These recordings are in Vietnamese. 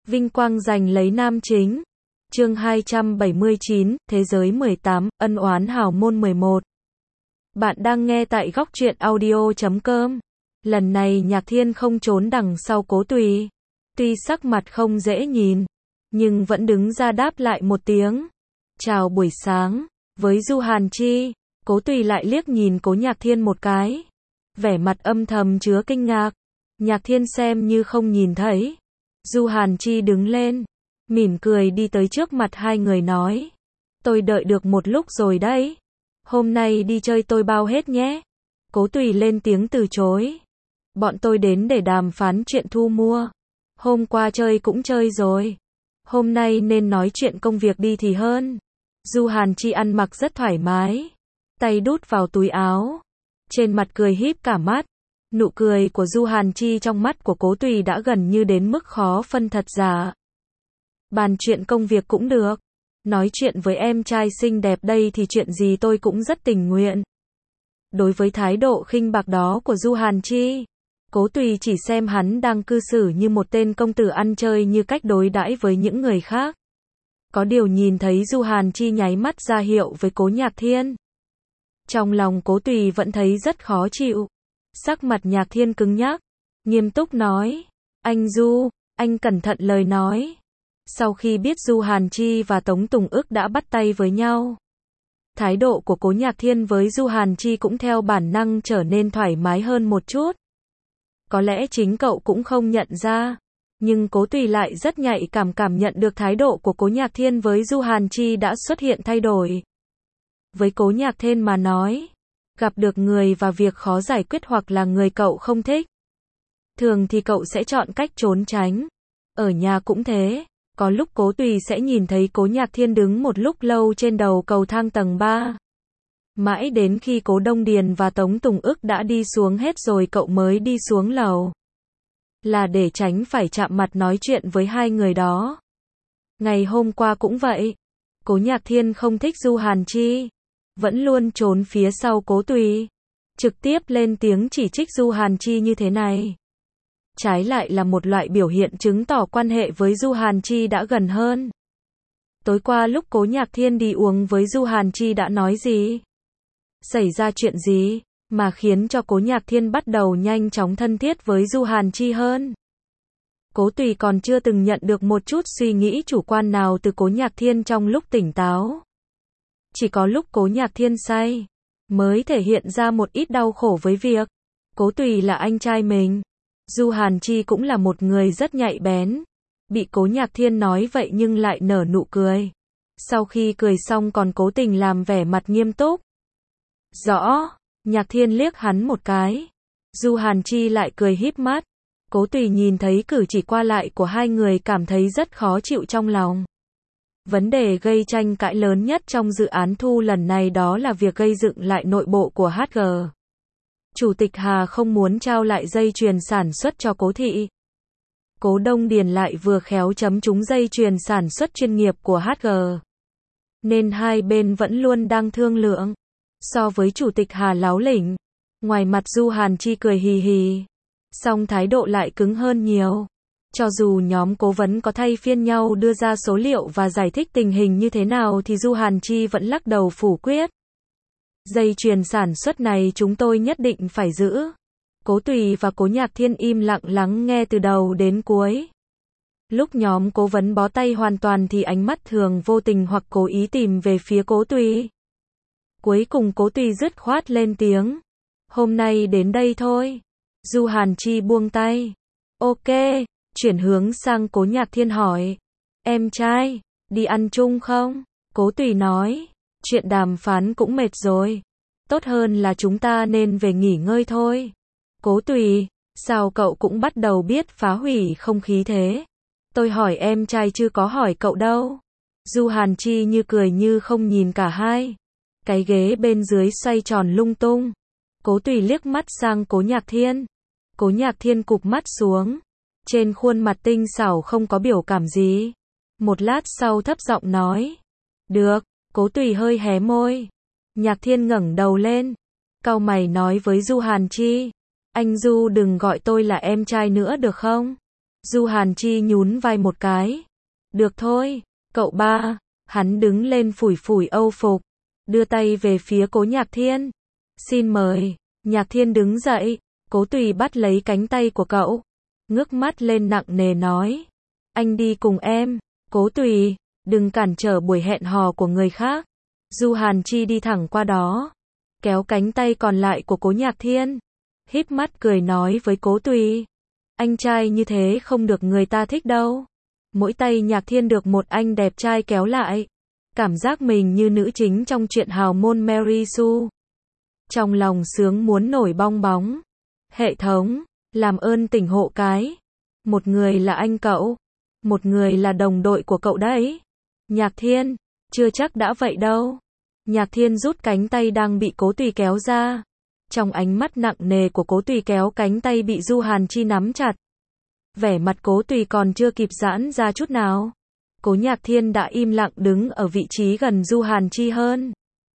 Vinh quang giành lấy nam chính. Chương 279, Thế giới 18, ân oán hào môn 11. Bạn đang nghe tại góc truyện audio.com. Lần này Nhạc Thiên không trốn đằng sau Cố Tùy. Tuy sắc mặt không dễ nhìn, nhưng vẫn đứng ra đáp lại một tiếng. Chào buổi sáng. Với Du Hàn Chi, Cố Tùy lại liếc nhìn Cố Nhạc Thiên một cái. Vẻ mặt âm thầm chứa kinh ngạc. Nhạc Thiên xem như không nhìn thấy. Du Hàn Chi đứng lên, mỉm cười đi tới trước mặt hai người nói. Tôi đợi được một lúc rồi đấy. Hôm nay đi chơi tôi bao hết nhé. Cố Tùy lên tiếng từ chối. Bọn tôi đến để đàm phán chuyện thu mua. Hôm qua chơi cũng chơi rồi. Hôm nay nên nói chuyện công việc đi thì hơn. Du Hàn Chi ăn mặc rất thoải mái. Tay đút vào túi áo. Trên mặt cười híp cả mắt. Nụ cười của Du Hàn Chi trong mắt của Cố Tùy đã gần như đến mức khó phân thật giả. Bàn chuyện công việc cũng được. Nói chuyện với em trai xinh đẹp đây thì chuyện gì tôi cũng rất tình nguyện. Đối với thái độ khinh bạc đó của Du Hàn Chi, Cố Tùy chỉ xem hắn đang cư xử như một tên công tử ăn chơi như cách đối đãi với những người khác. Có điều nhìn thấy Du Hàn Chi nháy mắt ra hiệu với Cố Nhạc Thiên. Trong lòng Cố Tùy vẫn thấy rất khó chịu. Sắc mặt Nhạc Thiên cứng nhắc, nghiêm túc nói. Anh Du, anh cẩn thận lời nói. Sau khi biết Du Hàn Chi và Tống Tùng Ức đã bắt tay với nhau, thái độ của Cố Nhạc Thiên với Du Hàn Chi cũng theo bản năng trở nên thoải mái hơn một chút. Có lẽ chính cậu cũng không nhận ra, nhưng Cố Tùy lại rất nhạy cảm nhận được thái độ của Cố Nhạc Thiên với Du Hàn Chi đã xuất hiện thay đổi. Với Cố Nhạc Thiên mà nói, gặp được người và việc khó giải quyết hoặc là người cậu không thích, thường thì cậu sẽ chọn cách trốn tránh. Ở nhà cũng thế, có lúc Cố Tùy sẽ nhìn thấy Cố Nhạc Thiên đứng một lúc lâu trên đầu cầu thang tầng 3. Mãi đến khi Cố Đông Điền và Tống Tùng Ức đã đi xuống hết rồi cậu mới đi xuống lầu. Là để tránh phải chạm mặt nói chuyện với hai người đó. Ngày hôm qua cũng vậy. Cố Nhạc Thiên không thích Du Hàn Chi, vẫn luôn trốn phía sau Cố Tùy, trực tiếp lên tiếng chỉ trích Du Hàn Chi như thế này. Trái lại là một loại biểu hiện chứng tỏ quan hệ với Du Hàn Chi đã gần hơn. Tối qua lúc Cố Nhạc Thiên đi uống với Du Hàn Chi đã nói gì? Xảy ra chuyện gì mà khiến cho Cố Nhạc Thiên bắt đầu nhanh chóng thân thiết với Du Hàn Chi hơn? Cố Tùy còn chưa từng nhận được một chút suy nghĩ chủ quan nào từ Cố Nhạc Thiên trong lúc tỉnh táo. Chỉ có lúc Cố Nhạc Thiên say, mới thể hiện ra một ít đau khổ với việc Cố Tùy là anh trai mình. Du Hàn Chi cũng là một người rất nhạy bén. Bị Cố Nhạc Thiên nói vậy nhưng lại nở nụ cười. Sau khi cười xong còn cố tình làm vẻ mặt nghiêm túc. Rõ, Nhạc Thiên liếc hắn một cái. Du Hàn Chi lại cười híp mắt. Cố Tùy nhìn thấy cử chỉ qua lại của hai người cảm thấy rất khó chịu trong lòng. Vấn đề gây tranh cãi lớn nhất trong dự án thu lần này đó là việc gây dựng lại nội bộ của HG. Chủ tịch Hà không muốn trao lại dây chuyền sản xuất cho Cố Thị. Cố Đông Điền lại vừa khéo chấm trúng dây chuyền sản xuất chuyên nghiệp của HG. Nên hai bên vẫn luôn đang thương lượng. So với Chủ tịch Hà láo lỉnh, ngoài mặt Du Hàn Chi cười hì hì, song thái độ lại cứng hơn nhiều. Cho dù nhóm cố vấn có thay phiên nhau đưa ra số liệu và giải thích tình hình như thế nào thì Du Hàn Chi vẫn lắc đầu phủ quyết. Dây chuyền sản xuất này chúng tôi nhất định phải giữ. Cố Tùy và Cố Nhạc Thiên im lặng lắng nghe từ đầu đến cuối. Lúc nhóm cố vấn bó tay hoàn toàn thì ánh mắt thường vô tình hoặc cố ý tìm về phía Cố Tùy. Cuối cùng Cố Tùy dứt khoát lên tiếng. Hôm nay đến đây thôi. Du Hàn Chi buông tay. Ok, chuyển hướng sang Cố Nhạc Thiên hỏi. Em trai, đi ăn chung không? Cố Tùy nói. Chuyện đàm phán cũng mệt rồi. Tốt hơn là chúng ta nên về nghỉ ngơi thôi. Cố Tùy, sao cậu cũng bắt đầu biết phá hủy không khí thế? Tôi hỏi em trai chứ có hỏi cậu đâu. Du Hàn Chi như cười như không nhìn cả hai. Cái ghế bên dưới xoay tròn lung tung. Cố Tùy liếc mắt sang Cố Nhạc Thiên. Cố Nhạc Thiên cụp mắt xuống. Trên khuôn mặt tinh xảo không có biểu cảm gì. Một lát sau thấp giọng nói. Được. Cố Tùy hơi hé môi. Nhạc Thiên ngẩng đầu lên, cau mày nói với Du Hàn Chi. Anh Du đừng gọi tôi là em trai nữa được không? Du Hàn Chi nhún vai một cái. Được thôi, cậu ba. Hắn đứng lên phủi phủi âu phục, đưa tay về phía Cố Nhạc Thiên. Xin mời. Nhạc Thiên đứng dậy, Cố Tùy bắt lấy cánh tay của cậu, ngước mắt lên nặng nề nói. Anh đi cùng em. Cố Tùy, đừng cản trở buổi hẹn hò của người khác. Du Hàn Chi đi thẳng qua đó, kéo cánh tay còn lại của Cố Nhạc Thiên, híp mắt cười nói với Cố Tùy. Anh trai như thế không được người ta thích đâu. Mỗi tay Nhạc Thiên được một anh đẹp trai kéo lại, cảm giác mình như nữ chính trong truyện hào môn Mary Sue. Trong lòng sướng muốn nổi bong bóng. Hệ thống, làm ơn tỉnh hộ cái. Một người là anh cậu, một người là đồng đội của cậu đấy. Nhạc Thiên, chưa chắc đã vậy đâu. Nhạc Thiên rút cánh tay đang bị Cố Tùy kéo ra. Trong ánh mắt nặng nề của Cố Tùy kéo cánh tay bị Du Hàn Chi nắm chặt. Vẻ mặt Cố Tùy còn chưa kịp giãn ra chút nào. Cố Nhạc Thiên đã im lặng đứng ở vị trí gần Du Hàn Chi hơn.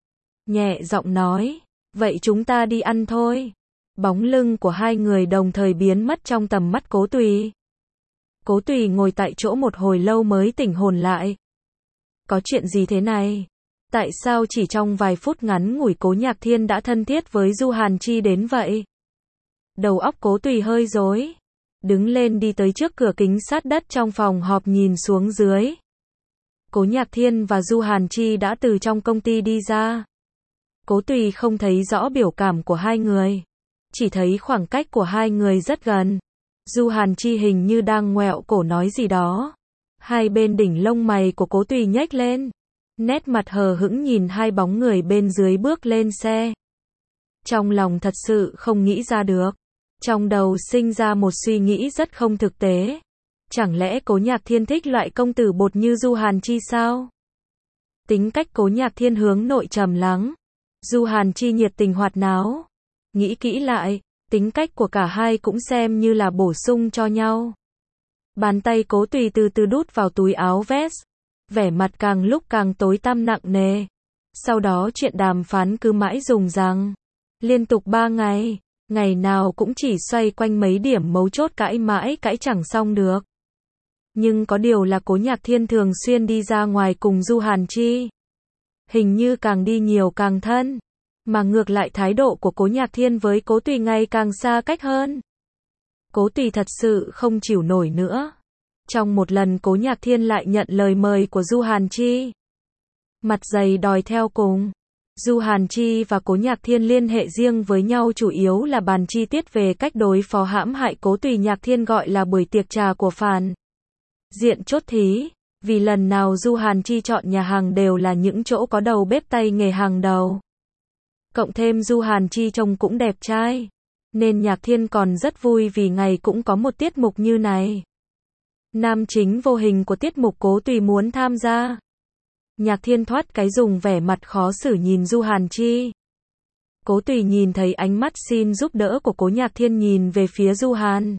Nhẹ giọng nói, vậy chúng ta đi ăn thôi. Bóng lưng của hai người đồng thời biến mất trong tầm mắt Cố Tùy. Cố Tùy ngồi tại chỗ một hồi lâu mới tỉnh hồn lại. Có chuyện gì thế này? Tại sao chỉ trong vài phút ngắn ngủi Cố Nhạc Thiên đã thân thiết với Du Hàn Chi đến vậy? Đầu óc Cố Tùy hơi rối. Đứng lên đi tới trước cửa kính sát đất trong phòng họp nhìn xuống dưới. Cố Nhạc Thiên và Du Hàn Chi đã từ trong công ty đi ra. Cố Tùy không thấy rõ biểu cảm của hai người, chỉ thấy khoảng cách của hai người rất gần. Du Hàn Chi hình như đang ngoẹo cổ nói gì đó. Hai bên đỉnh lông mày của Cố Tùy nhếch lên, nét mặt hờ hững nhìn hai bóng người bên dưới bước lên xe. Trong lòng thật sự không nghĩ ra được. Trong đầu sinh ra một suy nghĩ rất không thực tế. Chẳng lẽ Cố Nhạc Thiên thích loại công tử bột như Du Hàn Chi sao? Tính cách Cố Nhạc Thiên hướng nội trầm lắng, Du Hàn Chi nhiệt tình hoạt náo. Nghĩ kỹ lại, tính cách của cả hai cũng xem như là bổ sung cho nhau. Bàn tay Cố Tùy từ từ đút vào túi áo vest, vẻ mặt càng lúc càng tối tăm nặng nề. Sau đó chuyện đàm phán cứ mãi rùng răng. Liên tục 3 ngày, ngày nào cũng chỉ xoay quanh mấy điểm mấu chốt cãi mãi cãi chẳng xong được. Nhưng có điều là Cố Nhạc Thiên thường xuyên đi ra ngoài cùng Du Hàn Chi. Hình như càng đi nhiều càng thân. Mà ngược lại thái độ của Cố Nhạc Thiên với Cố Tùy ngày càng xa cách hơn. Cố Tùy thật sự không chịu nổi nữa. Trong một lần Cố Nhạc Thiên lại nhận lời mời của Du Hàn Chi. Mặt dày đòi theo cùng. Du Hàn Chi và Cố Nhạc Thiên liên hệ riêng với nhau chủ yếu là bàn chi tiết về cách đối phó hãm hại Cố Tùy. Nhạc Thiên gọi là buổi tiệc trà của phàn diện chốt thí. Vì lần nào Du Hàn Chi chọn nhà hàng đều là những chỗ có đầu bếp tay nghề hàng đầu. Cộng thêm Du Hàn Chi trông cũng đẹp trai, nên Nhạc Thiên còn rất vui vì ngày cũng có một tiết mục như này. Nam chính vô hình của tiết mục Cố Tùy muốn tham gia. Nhạc Thiên thoát cái dùng vẻ mặt khó xử nhìn Du Hàn Chi. Cố Tùy nhìn thấy ánh mắt xin giúp đỡ của Cố Nhạc Thiên nhìn về phía Du Hàn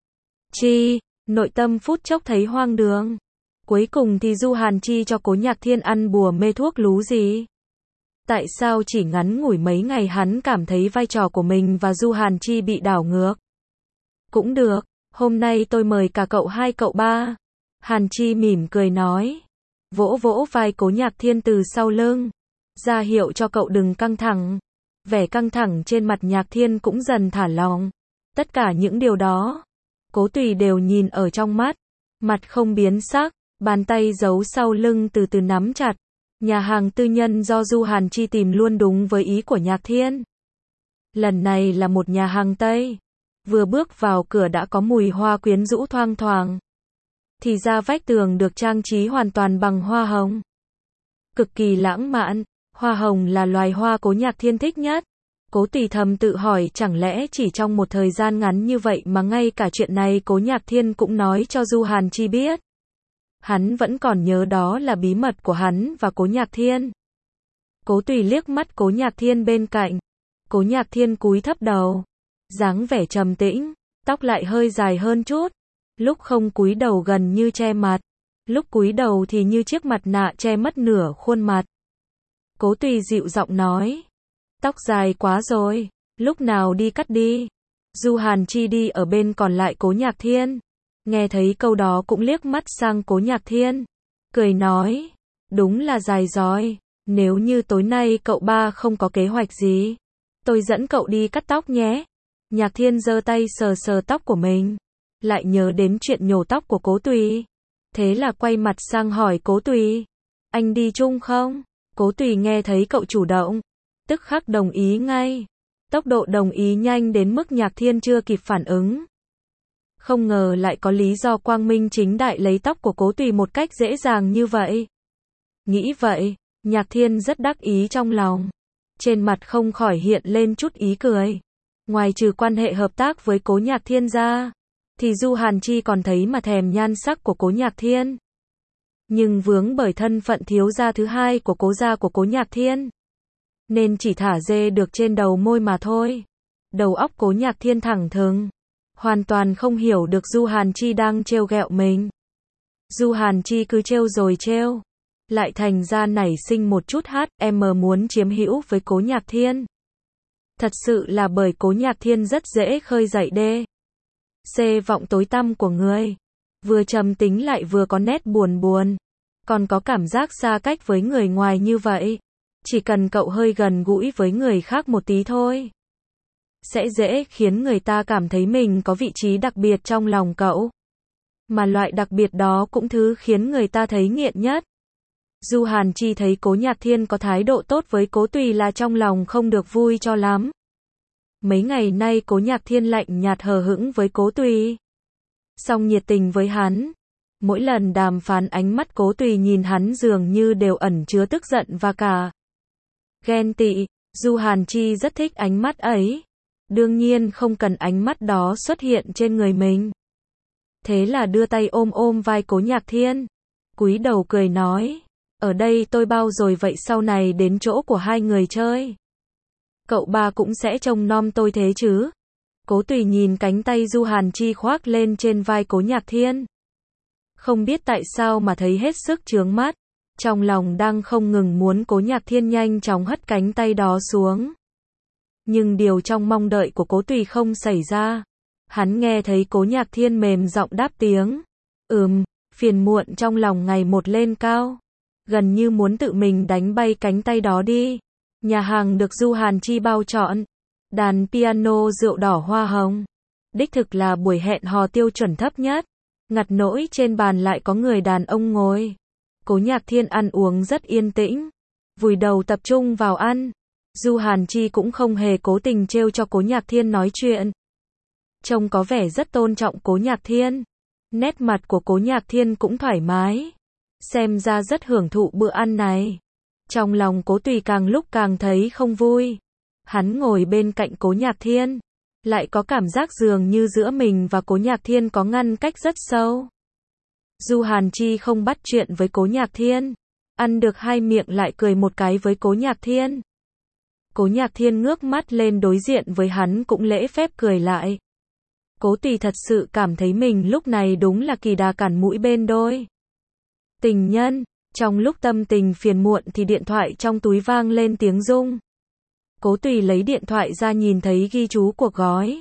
Chi, nội tâm phút chốc thấy hoang đường. Cuối cùng thì Du Hàn Chi cho Cố Nhạc Thiên ăn bùa mê thuốc lú gì? Tại sao chỉ ngắn ngủi mấy ngày hắn cảm thấy vai trò của mình và Du Hàn Chi bị đảo ngược? Cũng được, hôm nay tôi mời cả cậu hai cậu ba. Hàn Chi mỉm cười nói. Vỗ vỗ vai Cố Nhạc Thiên từ sau lưng, ra hiệu cho cậu đừng căng thẳng. Vẻ căng thẳng trên mặt Nhạc Thiên cũng dần thả lỏng. Tất cả những điều đó, Cố Tùy đều nhìn ở trong mắt. Mặt không biến sắc, bàn tay giấu sau lưng từ từ nắm chặt. Nhà hàng tư nhân do Du Hàn Chi tìm luôn đúng với ý của Nhạc Thiên. Lần này là một nhà hàng Tây. Vừa bước vào cửa đã có mùi hoa quyến rũ thoang thoảng. Thì ra vách tường được trang trí hoàn toàn bằng hoa hồng. Cực kỳ lãng mạn, hoa hồng là loài hoa Cố Nhạc Thiên thích nhất. Cố Tùy thầm tự hỏi chẳng lẽ chỉ trong một thời gian ngắn như vậy mà ngay cả chuyện này Cố Nhạc Thiên cũng nói cho Du Hàn Chi biết. Hắn vẫn còn nhớ đó là bí mật của hắn và Cố Nhạc Thiên. Cố Tùy liếc mắt Cố Nhạc Thiên bên cạnh. Cố Nhạc Thiên cúi thấp đầu, dáng vẻ trầm tĩnh, tóc lại hơi dài hơn chút. Lúc không cúi đầu gần như che mặt, lúc cúi đầu thì như chiếc mặt nạ che mất nửa khuôn mặt. Cố Tùy dịu giọng nói, tóc dài quá rồi, lúc nào đi cắt đi. Du Hàn Chi đi ở bên còn lại Cố Nhạc Thiên, Nghe thấy câu đó cũng liếc mắt sang Cố Nhạc Thiên, cười nói, đúng là dài dòi, nếu như tối nay cậu ba không có kế hoạch gì, tôi dẫn cậu đi cắt tóc nhé. Nhạc Thiên giơ tay sờ sờ tóc của mình, lại nhớ đến chuyện nhổ tóc của Cố Tùy. Thế là quay mặt sang hỏi Cố Tùy, anh đi chung không? Cố Tùy nghe thấy cậu chủ động, tức khắc đồng ý ngay. Tốc độ đồng ý nhanh đến mức Nhạc Thiên chưa kịp phản ứng. Không ngờ lại có lý do quang minh chính đại lấy tóc của Cố Tùy một cách dễ dàng như vậy. Nghĩ vậy, Nhạc Thiên rất đắc ý trong lòng. Trên mặt không khỏi hiện lên chút ý cười. Ngoài trừ quan hệ hợp tác với Cố Nhạc Thiên ra, thì Du Hàn Chi còn thấy mà thèm nhan sắc của Cố Nhạc Thiên. Nhưng vướng bởi thân phận thiếu gia thứ hai của Cố gia của Cố Nhạc Thiên, nên chỉ thả dê được trên đầu môi mà thôi. Đầu óc Cố Nhạc Thiên thẳng thừng, hoàn toàn không hiểu được Du Hàn Chi đang trêu ghẹo mình. Du Hàn Chi cứ trêu rồi trêu, lại thành ra nảy sinh một chút HM muốn chiếm hữu với Cố Nhạc Thiên. Thật sự là bởi Cố Nhạc Thiên rất dễ khơi dậy C vọng tối tăm của người. Vừa trầm tính lại vừa có nét buồn buồn. Còn có cảm giác xa cách với người ngoài như vậy. Chỉ cần cậu hơi gần gũi với người khác một tí thôi, sẽ dễ khiến người ta cảm thấy mình có vị trí đặc biệt trong lòng cậu. Mà loại đặc biệt đó cũng thứ khiến người ta thấy nghiện nhất. Du Hàn Chi thấy Cố Nhạc Thiên có thái độ tốt với Cố Tùy là trong lòng không được vui cho lắm. Mấy ngày nay Cố Nhạc Thiên lạnh nhạt hờ hững với Cố Tùy, song nhiệt tình với hắn. Mỗi lần đàm phán ánh mắt Cố Tùy nhìn hắn dường như đều ẩn chứa tức giận và cả ghen tị. Du Hàn Chi rất thích ánh mắt ấy. Đương nhiên không cần ánh mắt đó xuất hiện trên người mình. Thế là đưa tay ôm ôm vai Cố Nhạc Thiên, cúi đầu cười nói, ở đây tôi bao rồi, vậy sau này đến chỗ của hai người chơi, cậu ba cũng sẽ trông nom tôi thế chứ? Cố Tùy nhìn cánh tay Du Hàn Chi khoác lên trên vai Cố Nhạc Thiên, không biết tại sao mà thấy hết sức chướng mắt. Trong lòng đang không ngừng muốn Cố Nhạc Thiên nhanh chóng hất cánh tay đó xuống. Nhưng điều trong mong đợi của Cố Tùy không xảy ra. Hắn nghe thấy Cố Nhạc Thiên mềm giọng đáp tiếng, phiền muộn trong lòng ngày một lên cao. Gần như muốn tự mình đánh bay cánh tay đó đi. Nhà hàng được Du Hàn Chi bao trọn. Đàn piano, rượu đỏ, hoa hồng. Đích thực là buổi hẹn hò tiêu chuẩn thấp nhất. Ngặt nỗi trên bàn lại có người đàn ông ngồi. Cố Nhạc Thiên ăn uống rất yên tĩnh, vùi đầu tập trung vào ăn. Du Hàn Chi cũng không hề cố tình trêu cho Cố Nhạc Thiên nói chuyện. Trông có vẻ rất tôn trọng Cố Nhạc Thiên. Nét mặt của Cố Nhạc Thiên cũng thoải mái, xem ra rất hưởng thụ bữa ăn này. Trong lòng Cố Tùy càng lúc càng thấy không vui. Hắn ngồi bên cạnh Cố Nhạc Thiên, lại có cảm giác dường như giữa mình và Cố Nhạc Thiên có ngăn cách rất sâu. Du Hàn Chi không bắt chuyện với Cố Nhạc Thiên, ăn được hai miệng lại cười một cái với Cố Nhạc Thiên. Cố Nhạc Thiên ngước mắt lên đối diện với hắn cũng lễ phép cười lại. Cố Tùy thật sự cảm thấy mình lúc này đúng là kỳ đà cản mũi bên đôi tình nhân. Trong lúc tâm tình phiền muộn thì điện thoại trong túi vang lên tiếng rung. Cố Tùy lấy điện thoại ra nhìn thấy ghi chú cuộc gói.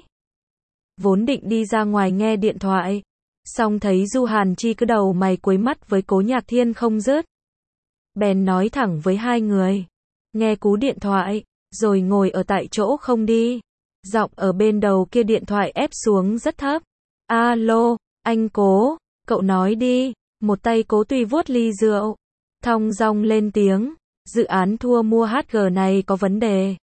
Vốn định đi ra ngoài nghe điện thoại, song thấy Du Hàn Chi cứ đầu mày quấy mắt với Cố Nhạc Thiên không dứt. Bèn nói thẳng với hai người, nghe cú điện thoại, rồi ngồi ở tại chỗ không đi. Giọng ở bên đầu kia điện thoại ép xuống rất thấp. Alo, anh Cố, cậu nói đi. Một tay Cố Tùy vuốt ly rượu, thong dong lên tiếng, dự án thua mua HG này có vấn đề.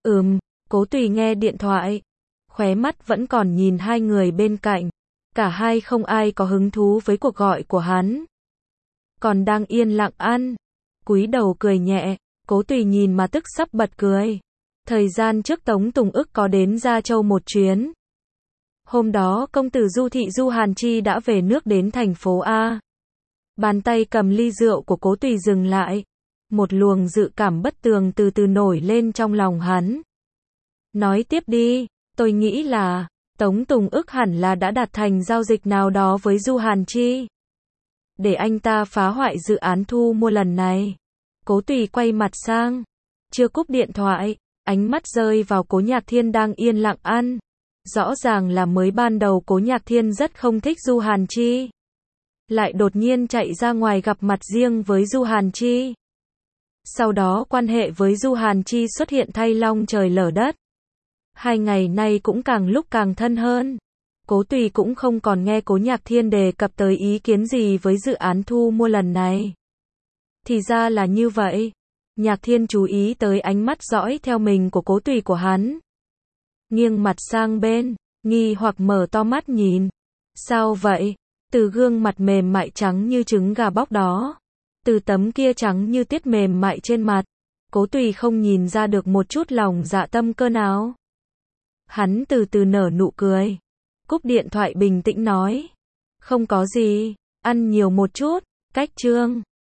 Cố Tùy nghe điện thoại, khóe mắt vẫn còn nhìn hai người bên cạnh. Cả hai không ai có hứng thú với cuộc gọi của hắn. Còn đang yên lặng ăn, cúi đầu cười nhẹ, Cố Tùy nhìn mà tức sắp bật cười. Thời gian trước Tống Tùng Ức có đến Gia Châu một chuyến. Hôm đó công tử Du thị Du Hàn Chi đã về nước đến thành phố A. Bàn tay cầm ly rượu của Cố Tùy dừng lại. Một luồng dự cảm bất tường từ từ nổi lên trong lòng hắn. Nói tiếp đi, tôi nghĩ là Tống Tùng Ức hẳn là đã đạt thành giao dịch nào đó với Du Hàn Chi, để anh ta phá hoại dự án thu mua lần này. Cố Tùy quay mặt sang, chưa cúp điện thoại, ánh mắt rơi vào Cố Nhạc Thiên đang yên lặng ăn. Rõ ràng là mới ban đầu Cố Nhạc Thiên rất không thích Du Hàn Chi. Lại đột nhiên chạy ra ngoài gặp mặt riêng với Du Hàn Chi. Sau đó quan hệ với Du Hàn Chi xuất hiện thay long trời lở đất. 2 ngày nay cũng càng lúc càng thân hơn. Cố Tùy cũng không còn nghe Cố Nhạc Thiên đề cập tới ý kiến gì với dự án thu mua lần này. Thì ra là như vậy. Nhạc Thiên chú ý tới ánh mắt dõi theo mình của Cố Tùy của hắn. Nghiêng mặt sang bên, nghi hoặc mở to mắt nhìn. Sao vậy? Từ gương mặt mềm mại trắng như trứng gà bóc đó. Từ tấm kia trắng như tuyết mềm mại trên mặt. Cố Tùy không nhìn ra được một chút lòng dạ tâm cơ nào. Hắn từ từ nở nụ cười. Cúp điện thoại bình tĩnh nói. Không có gì, ăn nhiều một chút, cách chương.